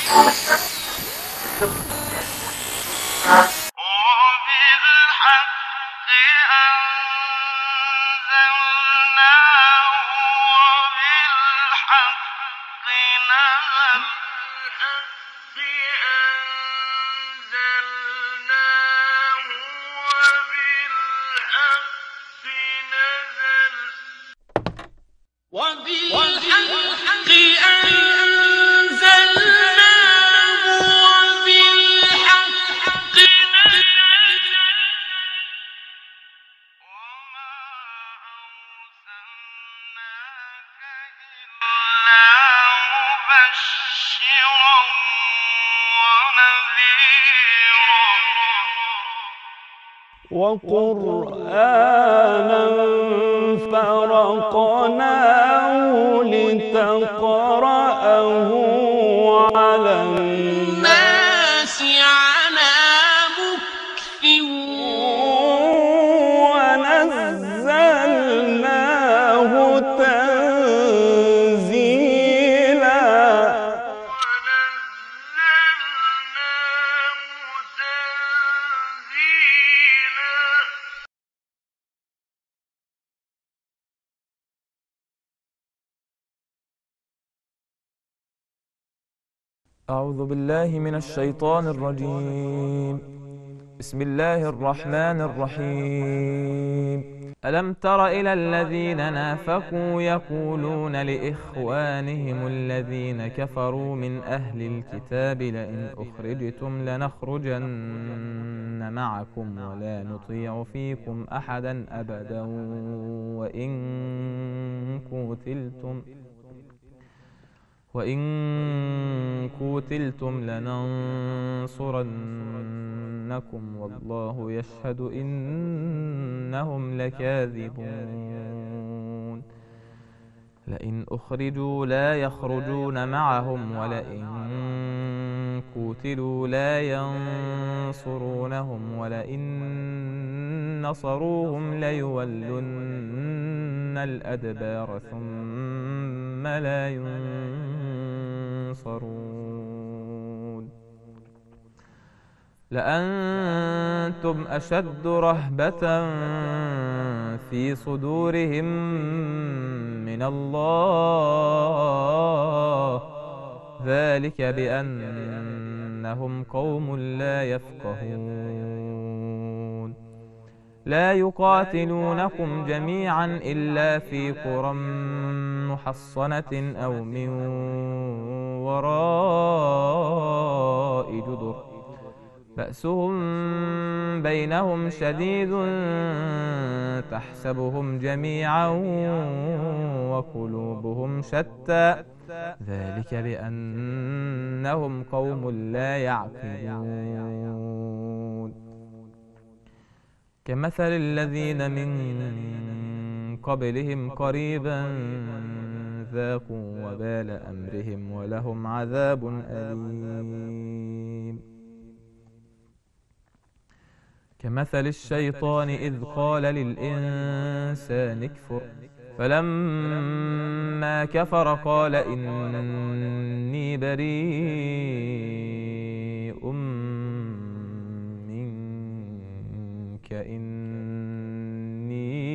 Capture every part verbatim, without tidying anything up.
وقرآنا فرقناه لتقرأه على الناس على مكث ونزلناه تنزيلا. أعوذ بالله من الشيطان الرجيم. بسم الله الرحمن الرحيم. ألم تر إلى الذين نافقوا يقولون لإخوانهم الذين كفروا من أهل الكتاب لئن أخرجتم لنخرجن معكم ولا نطيع فيكم أحدا أبدا وإن قتلتم وإن قتلتم لننصرنكم والله يشهد إنهم لكاذبون. لئن أخرجوا لا يخرجون معهم ولئن قتلوا لا ينصرونهم ولئن نصروهم ليولن الأدبار ثم لا ينصرون. لأنتم أشد رهبة في صدورهم من الله ذلك بأنهم قوم لا يفقهون. لا يقاتلونكم جميعا إلا في قرى محصنة أو من وراء جدر بأسهم بينهم شديد تحسبهم جميعا وقلوبهم شتى ذلك بأنهم قوم لا يعقلون. كمثل الذين من قبلهم قريبا ذاقوا وبال أمرهم ولهم عذاب أليم. كمثل الشيطان إذ قال للإنسان اكفر فلما كفر قال إني بريء منك إني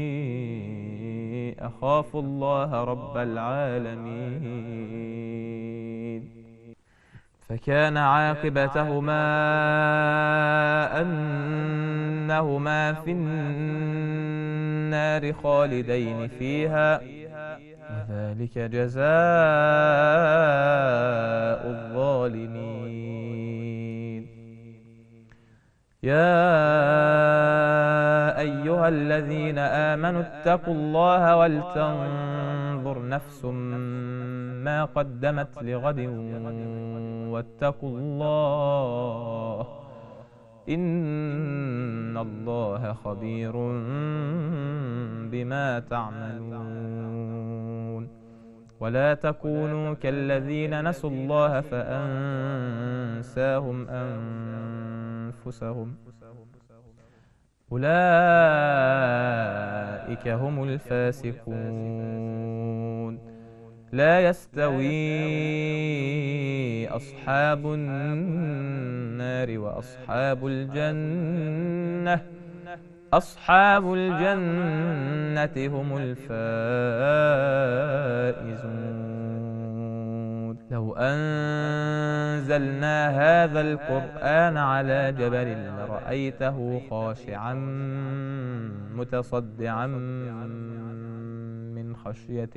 أخاف الله رب العالمين. فكان عاقبتهما أنهما في النار خالدين فيها وذلك جزاء الظالمين. يا أيها الذين آمنوا اتقوا الله ولتنظر نفس ما قدمت لغد واتقوا الله إن الله خبير بما تعملون. ولا تكونوا كالذين نسوا الله فأنساهم أنفسهم أولئك هم الفاسقون. لا يستوي أصحاب أصحاب النار وأصحاب الجنة أصحاب الجنة هم الفائزون. لو أنزلنا هذا القرآن على جبل لرأيته خاشعا متصدعا من خشية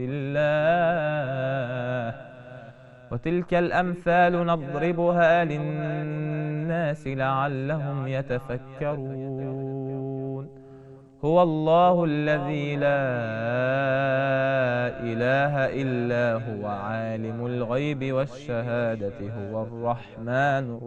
الله. وتلك الأمثال نضربها للناس لعلهم يتفكرون. هو الله الذي لا إله إلا هو عالم الغيب والشهادة هو الرحمن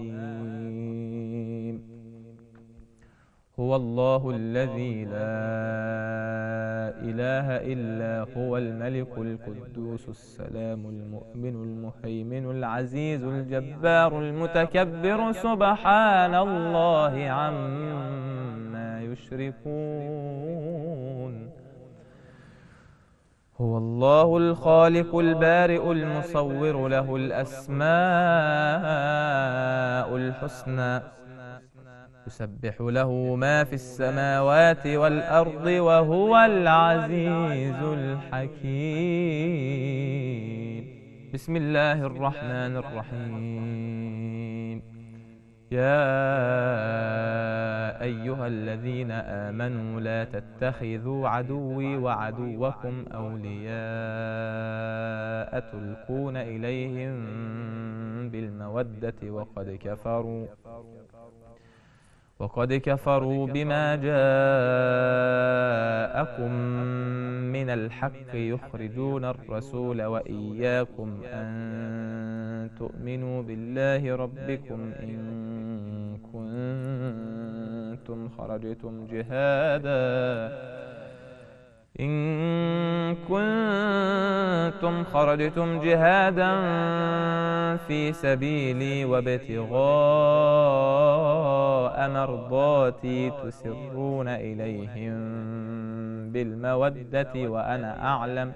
الرحيم. هو الله الذي لا إله إلا هو الملك القدوس السلام المؤمن المهيمن العزيز الجبار المتكبر سبحان الله عما يشركون. هو الله الخالق البارئ المصور له الأسماء الحسنى يسبح له ما في السماوات والأرض وهو العزيز الحكيم. بسم الله الرحمن الرحيم. يا أيها الذين آمنوا لا تتخذوا عدوي وعدوكم أولياء تلقون إليهم بالمودة وقد كفروا وقد كفروا بما جاءكم من الحق يخرجون الرسول وإياكم أن تؤمنوا بالله ربكم إن كنتم خرجتم جهادا إن كنتم خرجتم جهادا في سبيلي وابتغاء مرضاتي تسرون إليهم بالمودة وأنا أعلم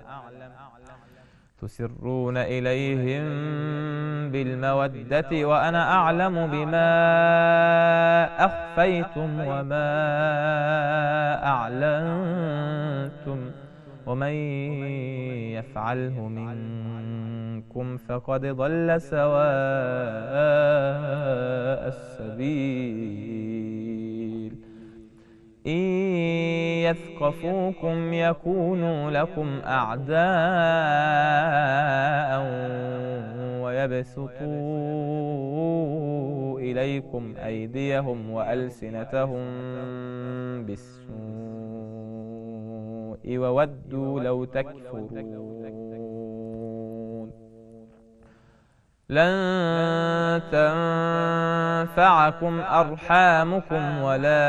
تسرون إليهم بالمودة وأنا أعلم بما أخفيتم وما أعلنتم ومن يفعله منكم فقد ضل سواء السبيل. إن يثقفوكم يكونوا لكم أعداء ويبسطوا إليكم أيديهم وألسنتهم بالسوء وودوا لو تكفرون. لن تنفعكم أرحامكم ولا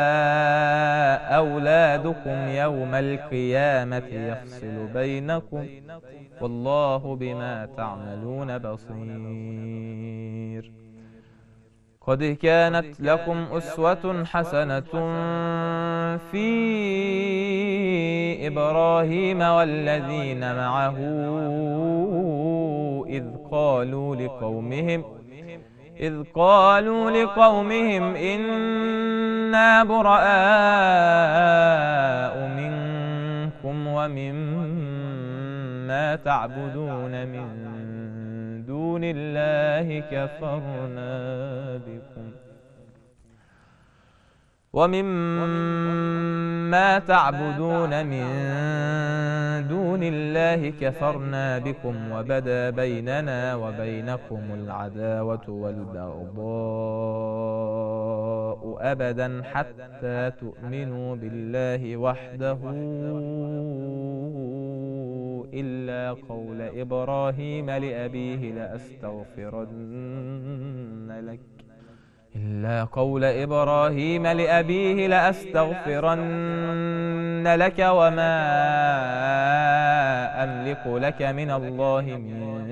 أولادكم يوم القيامة يفصل بينكم والله بما تعملون بصير. قد كانت لكم أسوة حسنة في إبراهيم والذين معه إذ قالوا لقومهم إذ قالوا لقومهم إنا براء منكم ومما تعبدون من دون الله كفرنا بكم ومما تعبدون من دون الله كفرنا بكم وبدا بيننا وبينكم العداوة والبغضاء أبدا حتى تؤمنوا بالله وحده إلا قول إبراهيم لأبيه لأستغفرن لك إلا قول إبراهيم لأبيه لأستغفرن لك وما أملك لك من الله من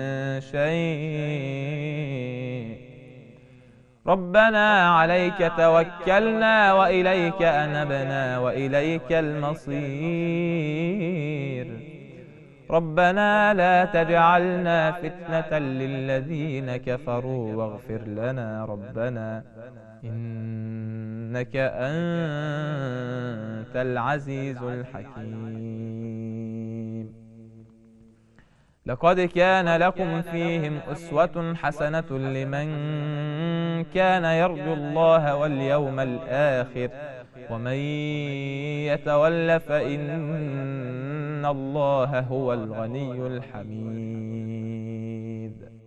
شيء ربنا عليك توكلنا وإليك أنبنا وإليك المصير ربنا لا تجعلنا فتنة للذين كفروا واغفر لنا ربنا إنك أنت العزيز الحكيم. لقد كان لكم فيهم أسوة حسنة لمن كان يرجو الله واليوم الآخر ومن يتول فإن الله هو الغني الحميد.